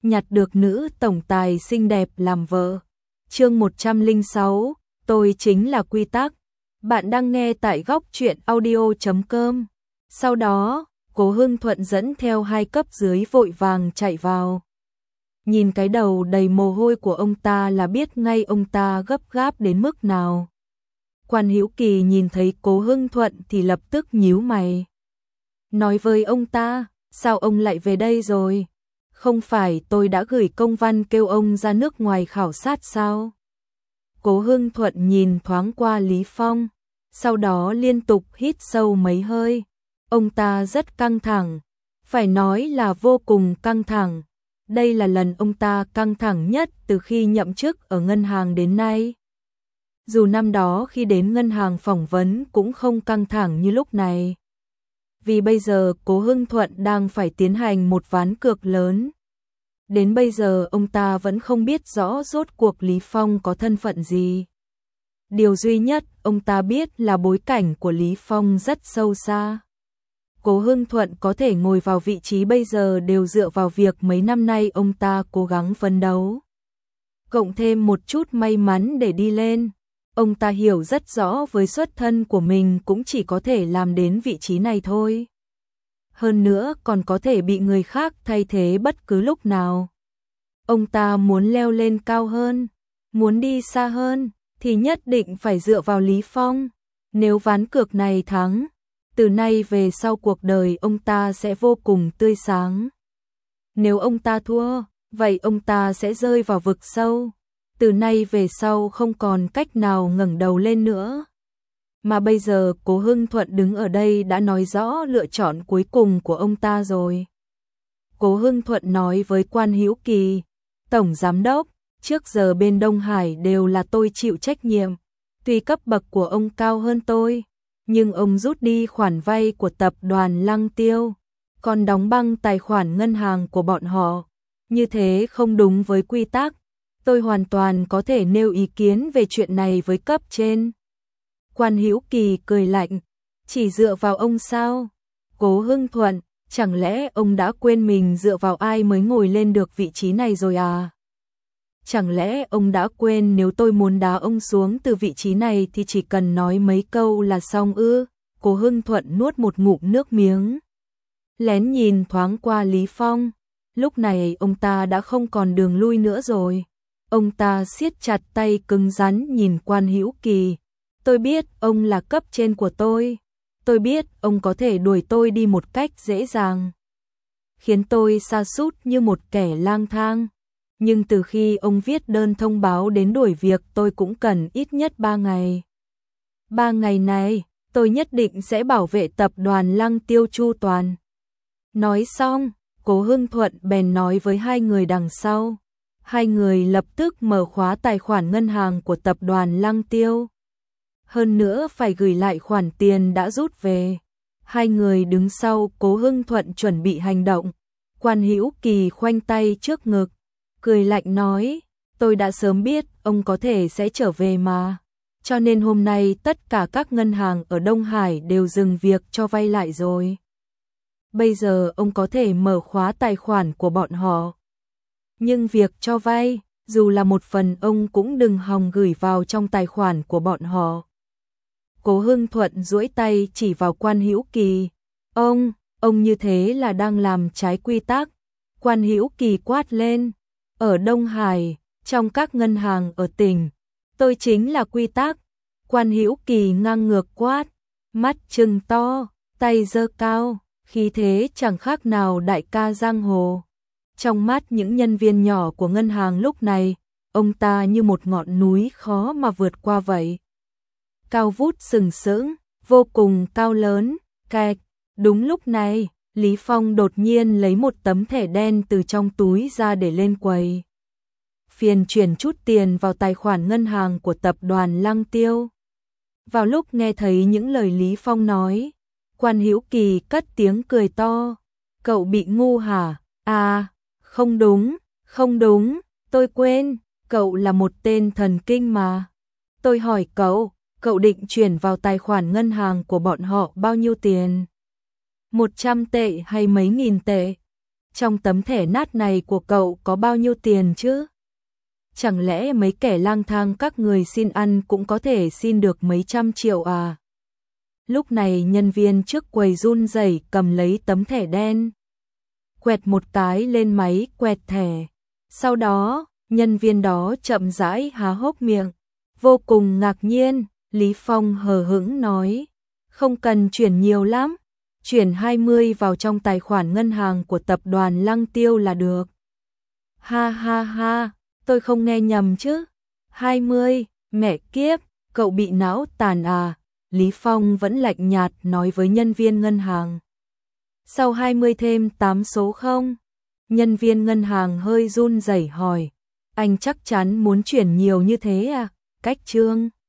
nhặt được nữ tổng tài xinh đẹp làm vợ. Chương 106, tôi chính là quy tắc. Bạn đang nghe tại góc truyện audio.com. Sau đó, Cố Hưng Thuận dẫn theo hai cấp dưới vội vàng chạy vào. Nhìn cái đầu đầy mồ hôi của ông ta là biết ngay ông ta gấp gáp đến mức nào. Quan Hữu Kỳ nhìn thấy Cố Hưng Thuận thì lập tức nhíu mày. Nói với ông ta, sao ông lại về đây rồi? Không phải tôi đã gửi công văn kêu ông ra nước ngoài khảo sát sao? Cố Hưng Thuận nhìn thoáng qua Lý Phong, sau đó liên tục hít sâu mấy hơi. Ông ta rất căng thẳng, phải nói là vô cùng căng thẳng. Đây là lần ông ta căng thẳng nhất từ khi nhậm chức ở ngân hàng đến nay. Dù năm đó khi đến ngân hàng phỏng vấn cũng không căng thẳng như lúc này. Vì bây giờ Cố Hưng Thuận đang phải tiến hành một ván cược lớn. Đến bây giờ ông ta vẫn không biết rõ rốt cuộc Lý Phong có thân phận gì. Điều duy nhất ông ta biết là bối cảnh của Lý Phong rất sâu xa. Cố Hưng Thuận có thể ngồi vào vị trí bây giờ đều dựa vào việc mấy năm nay ông ta cố gắng phấn đấu. Cộng thêm một chút may mắn để đi lên. Ông ta hiểu rất rõ với xuất thân của mình cũng chỉ có thể làm đến vị trí này thôi. Hơn nữa còn có thể bị người khác thay thế bất cứ lúc nào. Ông ta muốn leo lên cao hơn, muốn đi xa hơn, thì nhất định phải dựa vào Lý Phong. Nếu ván cược này thắng, từ nay về sau cuộc đời ông ta sẽ vô cùng tươi sáng. Nếu ông ta thua, vậy ông ta sẽ rơi vào vực sâu. Từ nay về sau không còn cách nào ngẩng đầu lên nữa. Mà bây giờ Cố Hưng Thuận đứng ở đây đã nói rõ lựa chọn cuối cùng của ông ta rồi. Cố Hưng Thuận nói với Quan Hữu Kỳ, Tổng Giám Đốc, trước giờ bên Đông Hải đều là tôi chịu trách nhiệm. Tuy cấp bậc của ông cao hơn tôi, nhưng ông rút đi khoản vay của tập đoàn Lăng Tiêu, còn đóng băng tài khoản ngân hàng của bọn họ. Như thế không đúng với quy tắc. Tôi hoàn toàn có thể nêu ý kiến về chuyện này với cấp trên. Quan Hữu Kỳ cười lạnh, chỉ dựa vào ông sao? Cố Hưng Thuận, chẳng lẽ ông đã quên mình dựa vào ai mới ngồi lên được vị trí này rồi à? Chẳng lẽ ông đã quên nếu tôi muốn đá ông xuống từ vị trí này thì chỉ cần nói mấy câu là xong ư? Cố Hưng Thuận nuốt một ngụm nước miếng. Lén nhìn thoáng qua Lý Phong, lúc này ông ta đã không còn đường lui nữa rồi. Ông ta siết chặt tay cứng rắn nhìn Quan Hữu Kỳ. Tôi biết ông là cấp trên của tôi. Tôi biết ông có thể đuổi tôi đi một cách dễ dàng, khiến tôi sa sút như một kẻ lang thang. Nhưng từ khi ông viết đơn thông báo đến đuổi việc tôi cũng cần ít nhất 3 ngày. 3 ngày này, tôi nhất định sẽ bảo vệ tập đoàn Lăng Tiêu chu toàn. Nói xong, Cố Hưng Thuận bèn nói với hai người đằng sau. Hai người lập tức mở khóa tài khoản ngân hàng của tập đoàn Lăng Tiêu. Hơn nữa phải gửi lại khoản tiền đã rút về. Hai người đứng sau Cố Hưng Thuận chuẩn bị hành động. Quan Hữu Kỳ khoanh tay trước ngực, cười lạnh nói, tôi đã sớm biết ông có thể sẽ trở về mà. Cho nên hôm nay tất cả các ngân hàng ở Đông Hải đều dừng việc cho vay lại rồi. Bây giờ ông có thể mở khóa tài khoản của bọn họ. Nhưng việc cho vay, dù là một phần ông cũng đừng hòng gửi vào trong tài khoản của bọn họ. Cố Hưng Thuận duỗi tay chỉ vào Quan Hữu Kỳ. Ông như thế là đang làm trái quy tắc. Quan Hữu Kỳ quát lên. Ở Đông Hải, trong các ngân hàng ở tỉnh, tôi chính là quy tắc. Quan Hữu Kỳ ngang ngược quát, mắt trừng to, tay giơ cao, khí thế chẳng khác nào đại ca giang hồ. Trong mắt những nhân viên nhỏ của ngân hàng lúc này, ông ta như một ngọn núi khó mà vượt qua vậy. Cao vút sừng sững, vô cùng cao lớn, kẹt. Đúng lúc này, Lý Phong đột nhiên lấy một tấm thẻ đen từ trong túi ra để lên quầy. Phiền chuyển chút tiền vào tài khoản ngân hàng của tập đoàn Lăng Tiêu. Vào lúc nghe thấy những lời Lý Phong nói, Quan Hữu Kỳ cất tiếng cười to. Cậu bị ngu hả? À, không đúng, tôi quên, cậu là một tên thần kinh mà. Tôi hỏi cậu định chuyển vào tài khoản ngân hàng của bọn họ bao nhiêu tiền? 100 tệ hay mấy nghìn tệ? trong tấm thẻ nát này của cậu có bao nhiêu tiền chứ? Chẳng lẽ mấy kẻ lang thang các người xin ăn cũng có thể xin được mấy trăm triệu à? Lúc này nhân viên trước quầy run rẩy cầm lấy tấm thẻ đen, quẹt một cái lên máy quẹt thẻ. Sau đó, nhân viên đó chậm rãi há hốc miệng, vô cùng ngạc nhiên. Lý Phong hờ hững nói, không cần chuyển nhiều lắm, chuyển 20 vào trong tài khoản ngân hàng của tập đoàn Lăng Tiêu là được. Ha ha ha, tôi không nghe nhầm chứ? 20, mẹ kiếp, cậu bị não tàn à? Lý Phong vẫn lạnh nhạt nói với nhân viên ngân hàng. Sau 20 thêm 8 số không? Nhân viên ngân hàng hơi run rẩy hỏi, anh chắc chắn muốn chuyển nhiều như thế à? Cách Trương